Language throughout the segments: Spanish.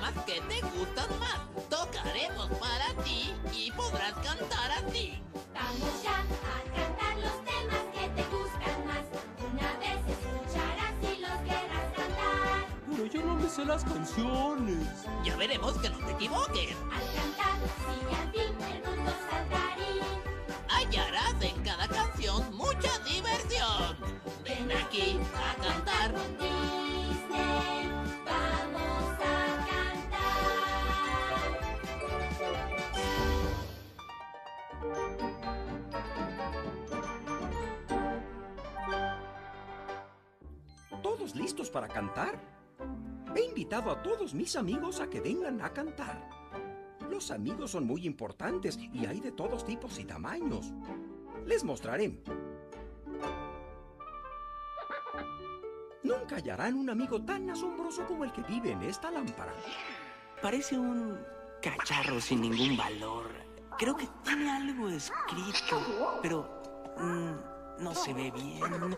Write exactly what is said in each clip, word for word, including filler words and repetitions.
temas que te gustan más. Tocaremos para ti y podrás cantar así. Vamos ya a cantar los temas que te gustan más. Una vez escucharás y los querrás cantar. Pero yo no me sé las canciones. Ya veremos que no te equivoques. Al cantar, sigue al fin el mundo saltarín. Hallarás en cada canción mucha diversión. Ven aquí a cantar. Con Disney, vamos a cantar. ¿Todos listos para cantar? He invitado a todos mis amigos a que vengan a cantar. Los amigos son muy importantes y hay de todos tipos y tamaños. Les mostraré. Nunca hallarán un amigo tan asombroso como el que vive en esta lámpara. Parece un cacharro sin ningún valor. Creo que tiene algo escrito, pero mm, no se ve bien.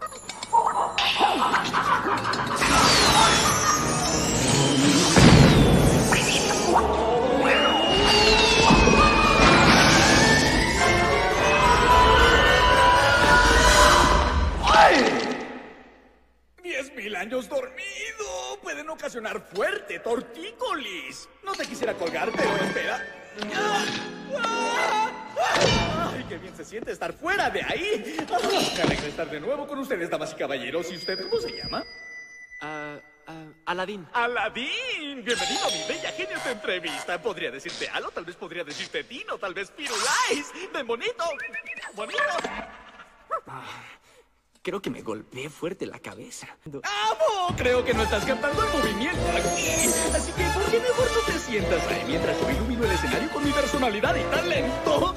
¡Diez mil años dormido! Pueden ocasionar fuerte tortícolis. No te quisiera colgar, pero espera. ¡Ah! ¡Ah! ¡Ay, qué bien se siente estar fuera de ahí! ¡Ah! Me alegra estar de nuevo con ustedes, damas y caballeros. ¿Y usted cómo se llama? Ah, ah, Aladín. ¡Aladín! Bienvenido a mi bella genios de entrevista. Podría decirte Alo, tal vez podría decirte Dino, tal vez Firulais. ¡De bonito! ¡Bonito! Ah, creo que me golpeé fuerte la cabeza. ¡Amo! Creo que no estás captando el movimiento aquí. Así que, ¿por qué mejor no te sientas ahí mientras yo ilumino el escenario con mi personalidad y talento?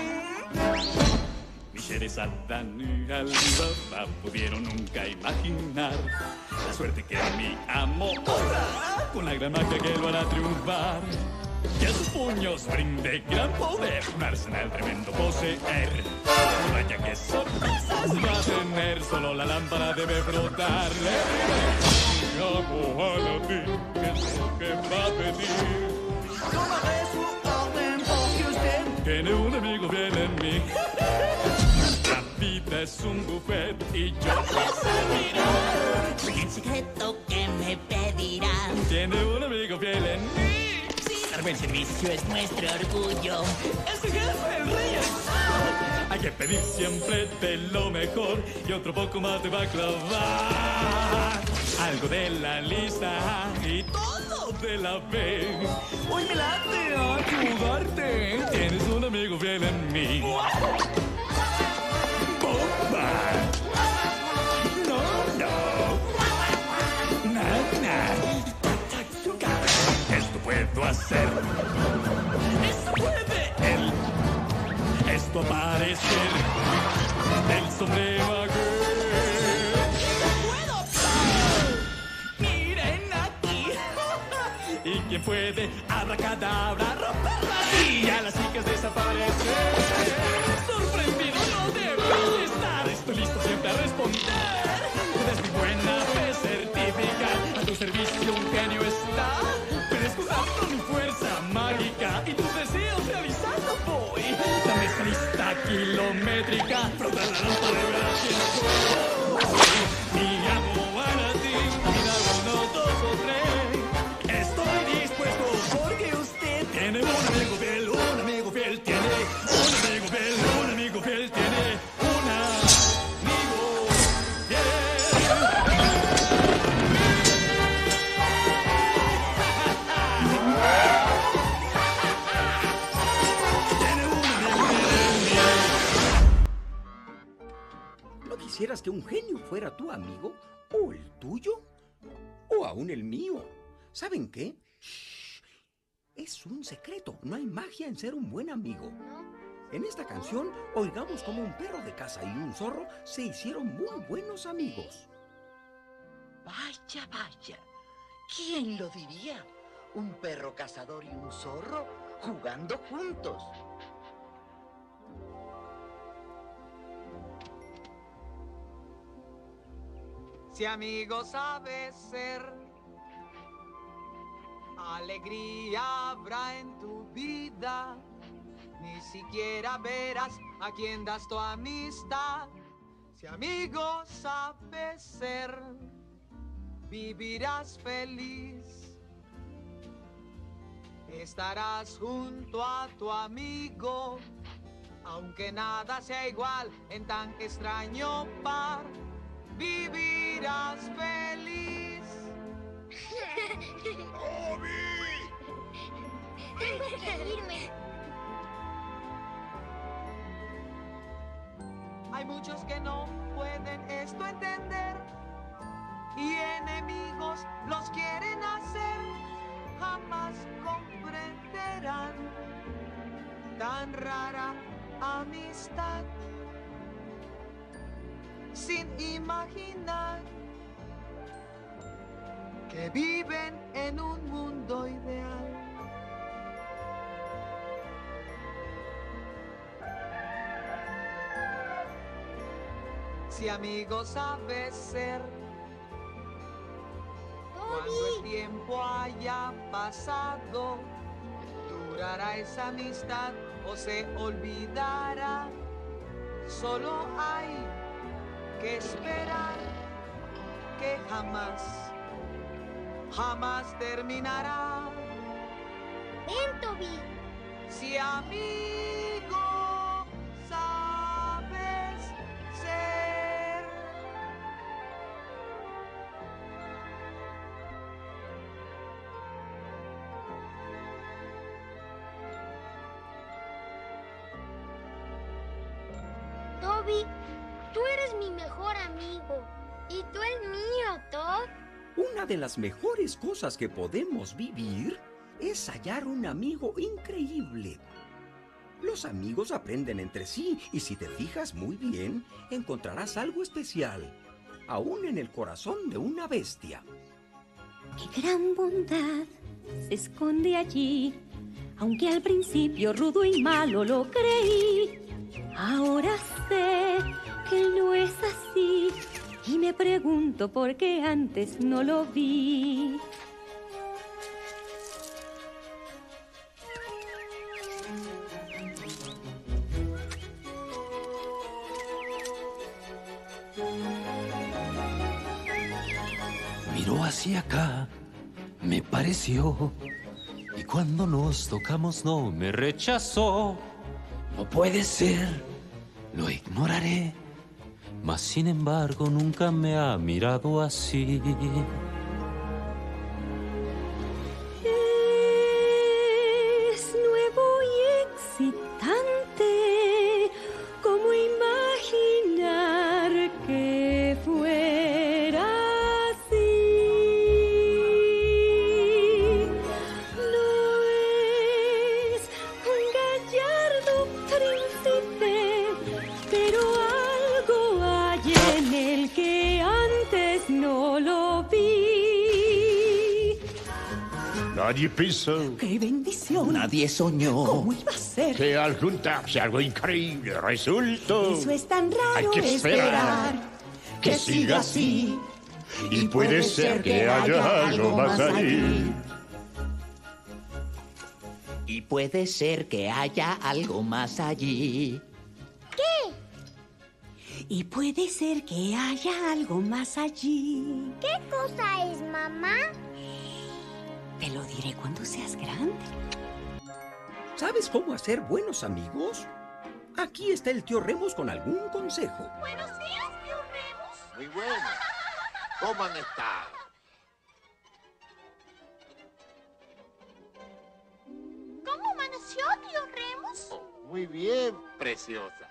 Ni Sherazadán ni Alibaba pudieron nunca imaginar la suerte que a mi amo obra, con la gran magia que lo hará triunfar. Que a sus puños brinde gran poder, un arsenal tremendo poseer. Vaya que sorpresas va a tener, solo la lámpara debe brotarle. Mi amo Aladín, ¿qué es lo que va a pedir? Tomaré su orden porque usted Tiene un amigo bien en mí. La vida es un buffet y yo le serviré. En secreto que me pedirán. Tiene un amigo fiel en mí. Dar buen servicio es nuestro orgullo. ¡Ese jefe, el rey es! Hay que pedir siempre de lo mejor y otro poco más de baklava. Algo de la lista y todo de la B. Hoy me late ayudarte. Tienes un amigo fiel en mí. ¡Bomba! No, no. Na, na. Esto puedo hacer. Esto puede él. Esto parecer del sombrero aquel. ¡Puedo! ¡Miren aquí! ¿Y quién puede abracadabra romperla aquí? A las chicas desaparecer. Sorprendido no debes estar. Estoy listo siempre a responder. Puedes mi buena fe certificar. A tu servicio un genio está. Puedes usar con mi fuerza mágica y tus deseos realizando voy. Dame esa lista kilométrica. Frota la lámpara de ver a quién soy. Mi amo Aladín, mira uno, dos o tres. Estoy dispuesto porque usted tiene un amigo fiel, un amigo fiel tiene. Un amigo fiel, un amigo fiel tiene. Un amigo fiel. ¿No quisieras que un genio fuera tu amigo? ¿O el tuyo? ¿O aún el mío? ¿Saben qué? Shh. Es un secreto. No hay magia en ser un buen amigo. En esta canción, oigamos como un perro de casa y un zorro se hicieron muy buenos amigos. Vaya, vaya. ¿Quién lo diría? Un perro cazador y un zorro jugando juntos. Si amigo sabes ser, alegría habrá en tu vida. Ni siquiera verás a quién das tu amistad. Si amigo sabes ser, vivirás feliz. Estarás junto a tu amigo, aunque nada sea igual en tan extraño par. Vivirás feliz. Tengo que irme. Hay muchos que no pueden esto entender y enemigos los quieren hacer. Jamás comprenderán tan rara amistad, sin imaginar que viven en un mundo ideal. Si amigo sabes ser, cuando el tiempo haya pasado, durará esa amistad o se olvidará. Solo hay que esperar que jamás, jamás terminará. Ven, Toby. Si amigo sabes ser. Toby, tú eres mi mejor amigo. Y tú el mío, Todd. Una de las mejores cosas que podemos vivir es hallar un amigo increíble. Los amigos aprenden entre sí y si te fijas muy bien, encontrarás algo especial, aún en el corazón de una bestia. Qué gran bondad se esconde allí, aunque al principio rudo y malo lo creí. Ahora sé que no es así y me pregunto por qué antes no lo vi. Miró hacia acá, me pareció, y cuando nos tocamos no me rechazó. No puede ser, lo ignoraré, mas sin embargo nunca me ha mirado así. Es nuevo y excitante, como imaginar que fuera así. No es un gallardo príncipe, pero algo hay en él que antes no lo vi. Nadie pensó, ¡Qué bendición! Nadie soñó ¿Cómo iba a ser? que al juntarse algo increíble resultó. Eso es tan raro. Hay que esperar que siga así. Y puede ser que haya algo más allí. y puede ser que haya algo más allí. ¿Qué? Y puede ser que haya algo más allí. ¿Qué cosa es, mamá? Te lo diré cuando seas grande. ¿Sabes cómo hacer buenos amigos? Aquí está el tío Remus con algún consejo. Buenos días, tío Remus. Muy bueno. ¿Cómo han estado? ¿Cómo amaneció, tío Remus? Oh, muy bien, preciosa.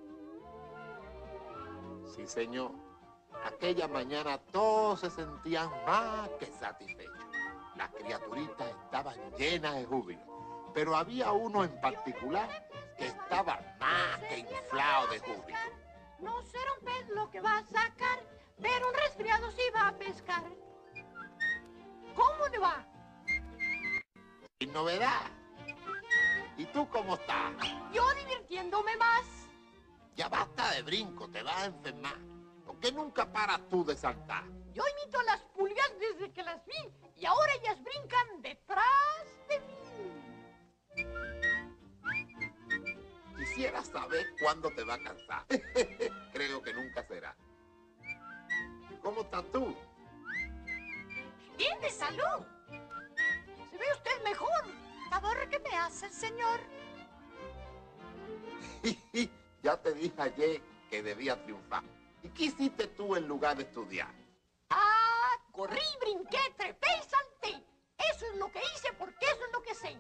Sí, señor. Aquella mañana todos se sentían más que satisfechos. Las criaturitas estaban llenas de júbilo. Pero había uno en particular que estaba más que inflado de júbilo. No será un pez lo que va a sacar, pero un resfriado sí va a pescar. ¿Cómo le va? Sin novedad. ¿Y tú cómo estás? Yo divirtiéndome más. Ya basta de brinco, te vas a enfermar. ¿Por qué nunca paras tú de saltar? Yo imito a las pulgas desde que las vi y ahora ellas brincan detrás quisiera saber cuándo te va a cansar. Creo que nunca será. ¿Cómo estás tú? Bien de salud. Se ve usted mejor. ¿Favor que me hace, señor? Ya te dije ayer que debía triunfar. ¿Y qué hiciste tú en lugar de estudiar? Ah, corrí, brinqué, trepé y salté. Eso es lo que hice porque eso es lo que sé.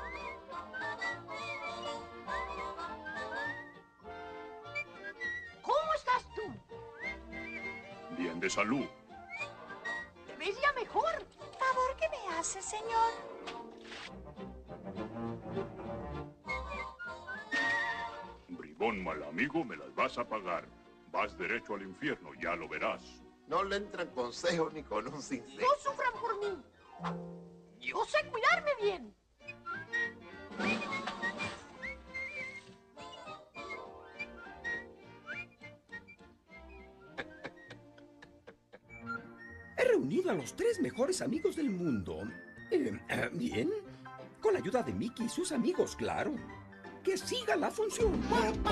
¿Cómo estás tú? Bien de salud. ¿Te ves ya mejor? ¿Favor que me hace, señor? Bribón mal amigo, me las vas a pagar. Vas derecho al infierno, ya lo verás. No le entran consejos ni con un sincero. No sufran por mí. Yo sé cuidarme bien. He reunido a los tres mejores amigos del mundo. Eh, eh, bien, con la ayuda de Mickey y sus amigos, claro. Que siga la función.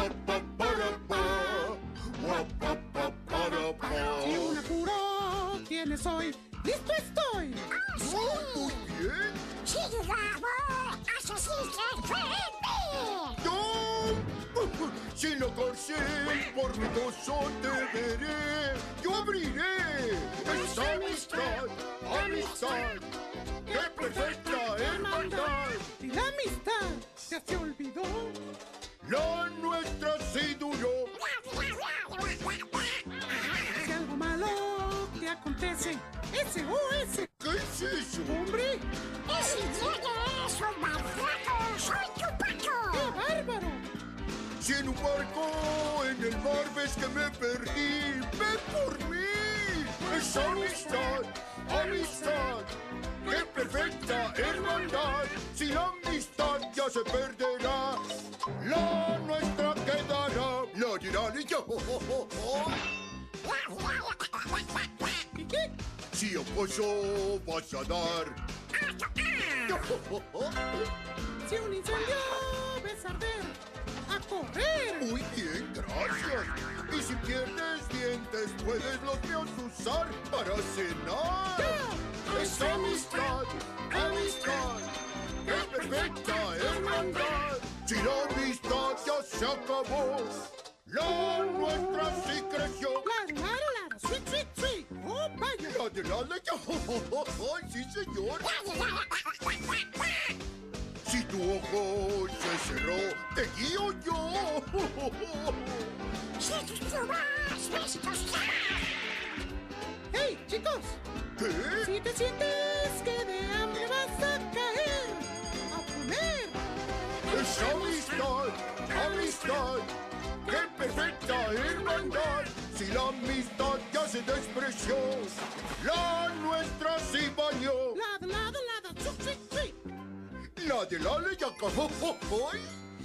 Si un apuro tienes hoy, listo estoy. Muy bien. Sí, bravo. Así que frente. ¡Yo! Si lo cárcel por mi gozo te veré, yo abriré esa amistad, amistad, qué perfecta hermandad. Y la amistad ya se olvidó. La nuestra sí duró. Si algo malo te acontece, S O S. ¿Qué es eso? ¡Hombre! Y si tienes un maltrato, soy tu pato. ¡Qué bárbaro! Si en un barco en el mar ves que me perdí, ven por mí. Es amistad, amistad, qué perfecta hermandad. Si la amistad ya se perderá, la nuestra quedará. La dirán y yo. ¿Y qué? Si acaso vas a dar. Si un incendio ves arder, a correr. Muy bien, gracias. Y si pierdes dientes, puedes los míos usar para cenar. ¡Ya! Es amistad, amistad, qué perfecta hermandad. Si la amistad ya se acabó, la nuestra sí creció. Claro, claro, claro. Sweet, sweet, sweet. ¡Oh, vaya! La de la de ¡ay, sí, señor! Si tu ojo se cerró, te guío yo. Si tus plumas ves tostar. ¡Hey, chicos! ¿Qué? Si te sientes que de hambre vas a caer, a comer. Es amistad, amistad, qué perfecta hermandad. Si la amistad ya se despreció, la nuestra sí valió. Lado, lado, lado, sweet, sweet, sweet. La de la ley acabó hoy.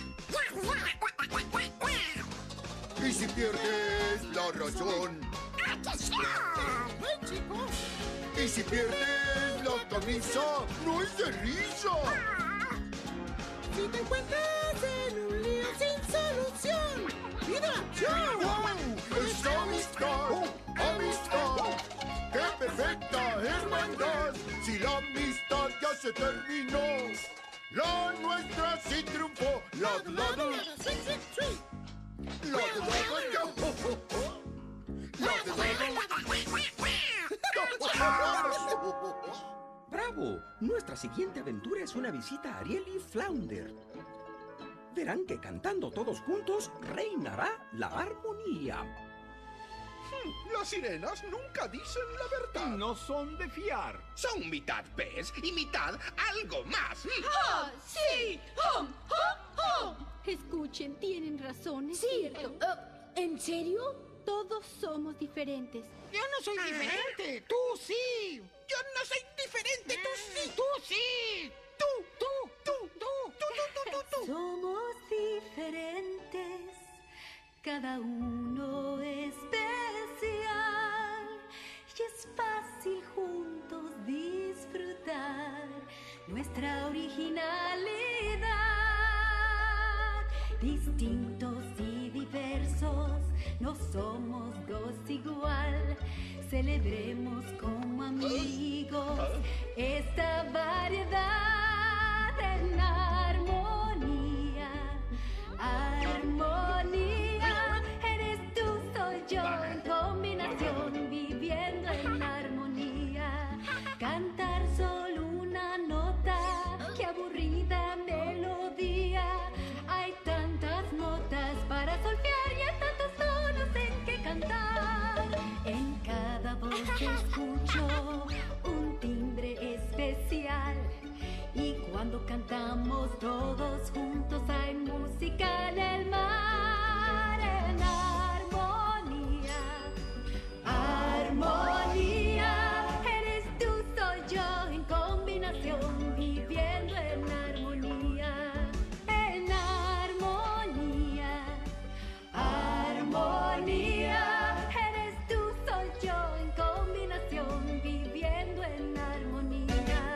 Y si pierdes la razón, ¡Ay, chicos! y si pierdes la camisa, no es de risa. Si te encuentras en un lío sin solución, pide acción. ¡Wow! Es amistad, amistad, qué perfecta hermandad. Si la amistad ya se terminó, la nuestra sí triunfó. La de la de la Sweet, sweet, sweet. la de la de la de ¡Bravo! Nuestra siguiente aventura es una visita a Ariel y Flounder. Verán que cantando todos juntos reinará la armonía. Las sirenas nunca dicen la verdad. No son de fiar. Son mitad pez y mitad algo más. ¡Ah, sí! ¡Oh, oh, oh! Escuchen, tienen razón, es cierto. ¿En serio? Todos somos diferentes. Yo no soy diferente, tú sí. Yo no soy diferente, tú sí. Tú sí. Tú, tú, tú, tú, tú, tú, tú, tú. Somos diferentes, cada uno especial, y es fácil juntos disfrutar nuestra originalidad. distintos y diversos, no somos dos igual. Celebremos como amigos esta variedad en armonía. Armonía, eres tú, soy yo, en combinación, viviendo en armonía. Cantar solo una nota, qué aburrida melodía. Hay tantas notas para solfear y hay tantos tonos en que cantar. En cada voz escucho un timbre especial. Y cuando cantamos todos juntos hay música en el mar. En armonía, armonía, eres tú, soy yo, en combinación, viviendo en armonía. En armonía, armonía, eres tú, soy yo, en combinación, viviendo en armonía.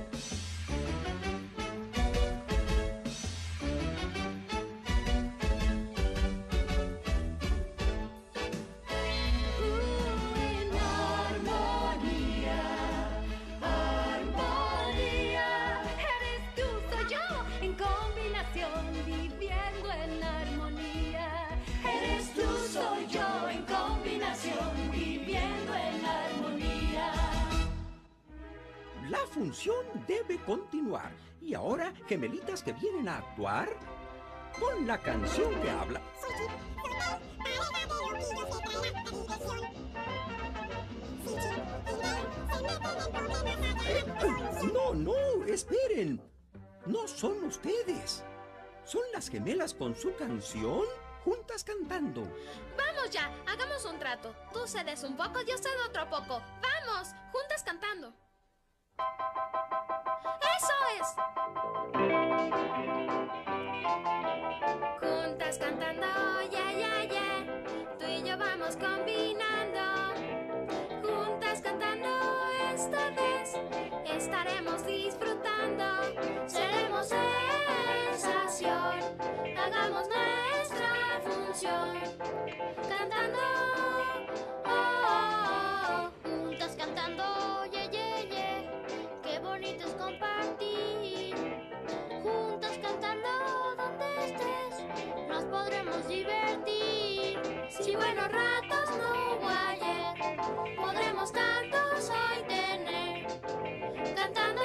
En armonía, armonía, eres tú, soy yo, en combinación, viviendo en armonía. Eres tú, soy yo, en combinación, viviendo en armonía. La función debe continuar. Y ahora, gemelitas que vienen a actuar con la canción que habla. No, no, esperen. No son ustedes. Son las gemelas con su canción, juntas cantando. Vamos ya, hagamos un trato. Tú cedes un poco, yo cedo otro poco. ¡Vamos! Juntas cantando. ¡Eso es! Juntas cantando, yeah, yeah, yeah. Tú y yo vamos combinando. Juntas cantando esta vez. Estaremos disfrutando. Seremos sensación. Hagamos nuestra función. Cantando. Oh, oh, oh. Juntas cantando, yeah, yeah, yeah. Qué bonito es compartir. Juntas cantando donde estés. Nos podremos divertir. Si buenos ratos no hubo ayer, podremos tantos hoy tener. Cantando.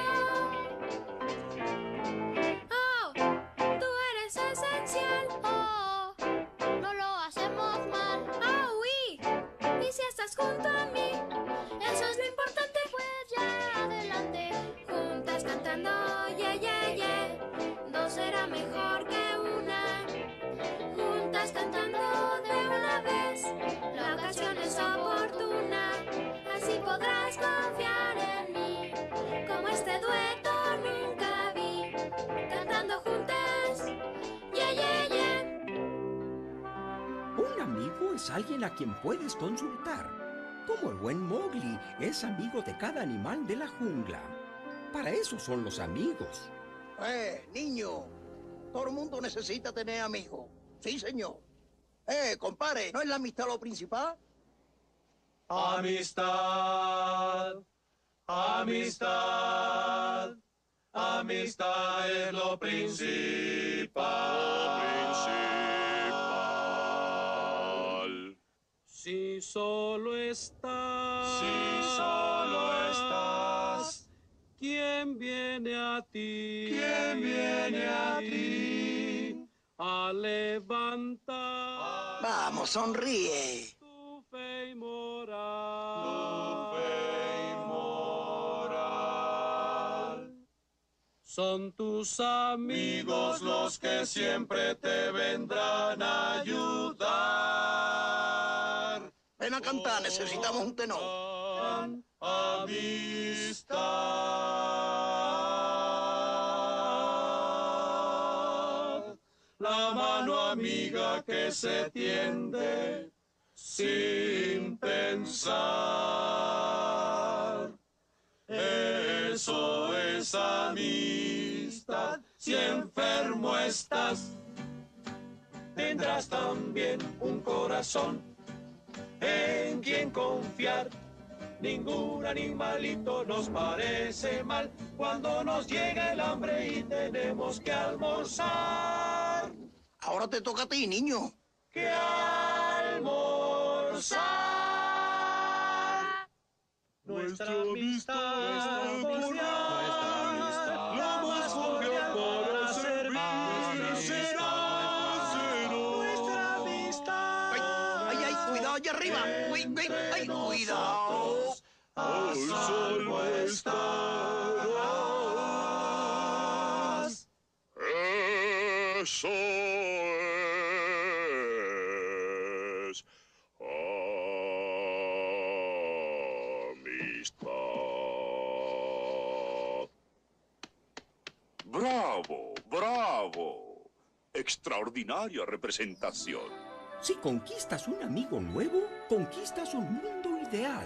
Oh, tú eres esencial. Oh, no lo hacemos mal. Oh, oui. Y si estás junto a mí, eso es lo importante. Pues ya adelante. Juntas cantando, yeah, yeah, yeah. Dos será mejor que una. Juntas cantando de una vez. La ocasión es oportuna. Así podrás confiar en mí. Como este dueto nunca vi. Cantando juntas, yeah, yeah, yeah. Un amigo es alguien a quien puedes consultar. Como el buen Mowgli es amigo de cada animal de la jungla. Para eso son los amigos. Eh, niño, todo el mundo necesita tener amigos. Sí, señor. Eh, compadre, ¿no es la amistad lo principal? Amistad, amistad, amistad es lo principal. Si solo estás, si solo estás, ¿quién viene a ti? ¿Quién viene a ti? A levantar. Vamos, sonríe. Tu fe y moral. Tu fe y moral. Son tus amigos los que siempre te vendrán a ayudar. Ven a cantar, necesitamos un tenor. Amistad. La mano amiga que se tiende sin pensar. Eso es amistad. Si enfermo estás, tendrás también un corazón en quien confiar. Ningún animalito nos parece mal cuando nos llega el hambre y tenemos que almorzar. Ahora te toca a ti, niño. Que almorzar. Nuestra amistad, nuestra amistad, lo más cordial para servir será nuestra amistad. Ay, ay, cuidado allá arriba. Uy, uy, ay, cuidado. A salvo estarás. Eso es amistad. ¡Bravo, bravo! Extraordinaria representación. Si conquistas un amigo nuevo, conquistas un mundo ideal.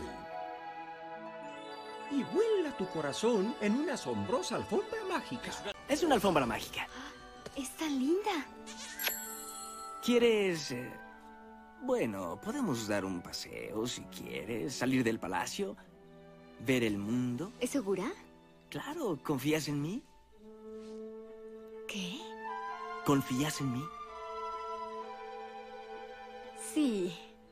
Y vuela tu corazón en una asombrosa alfombra mágica. Es una alfombra mágica. Es tan linda. ¿Quieres...? eh, Bueno, podemos dar un paseo si quieres, salir del palacio, ver el mundo. ¿Es segura? Claro, ¿confías en mí? ¿Qué? ¿Confías en mí? Sí.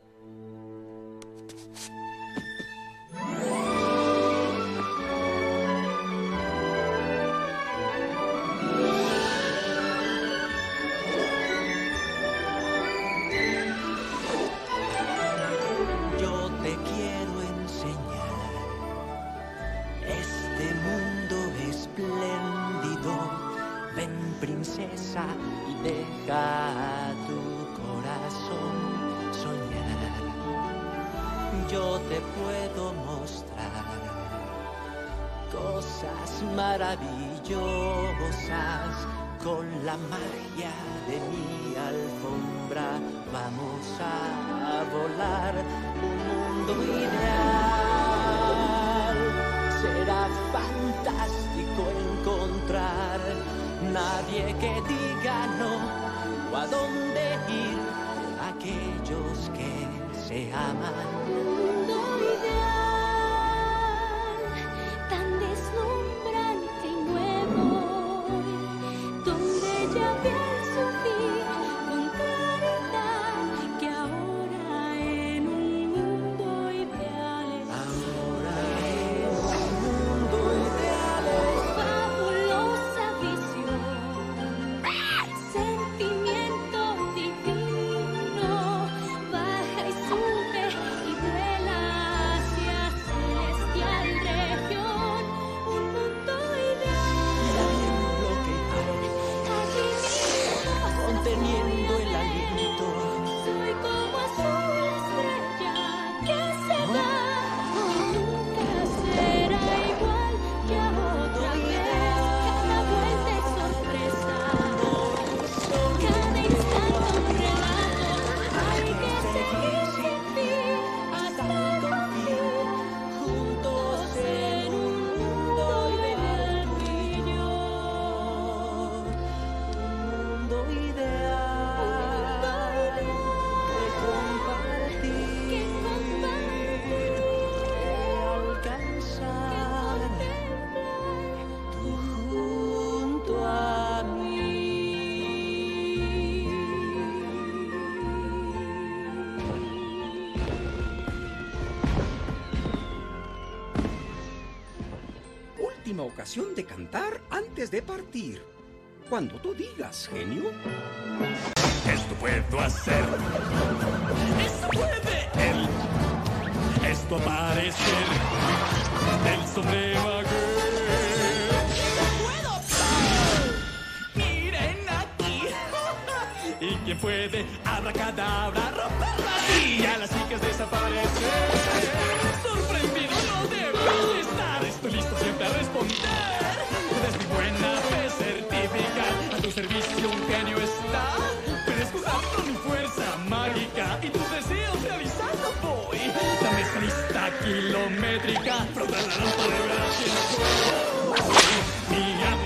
Yo te quiero enseñar este mundo espléndido. Ven, princesa, y deja a tu corazón soñar. Yo te puedo mostrar cosas maravillosas. Con la magia de mi alfombra vamos a volar. Un mundo ideal. Será fantástico encontrar nadie que diga no o a dónde ir. Aquellos que se aman. Un mundo ideal, tan deslumbrante y nuevo, donde ya vi el fin con claridad, que ahora en un mundo ideal Ahora en un mundo ideal fabulosa visión, sentimiento divino, baja y sube y vuela hacia celestial región, un mundo ideal, lo que hay, conteniendo el aliento. soy como azul estrella que se va y nunca será igual que a otra vez. Cada vuelta es sorpresa, cada instante un relato. Hay que seguir sin fin hasta concluir juntos en un mundo ideal tú y yo. Mundo ideal que compartir, que alcanzar tú junto a mí. Última ocasión de cantar antes de partir. Cuando tú digas, genio. Esto puedo hacer. Esto puede él. Esto parece el sombrero aquel. ¡Puedo! ¡Miren aquí! ¿Y quién puede abracadabra romper la silla? Las chicas desaparecen. Sorprendido no debo estar. Estoy listo siempre a responder. Es mi buena fe certificar. A tu servicio un genio está. Puedes jugar con mi fuerza mágica y tus deseos realizando voy. La mesa lista kilométrica. Frotar la rampa de ver a quién soy. Mi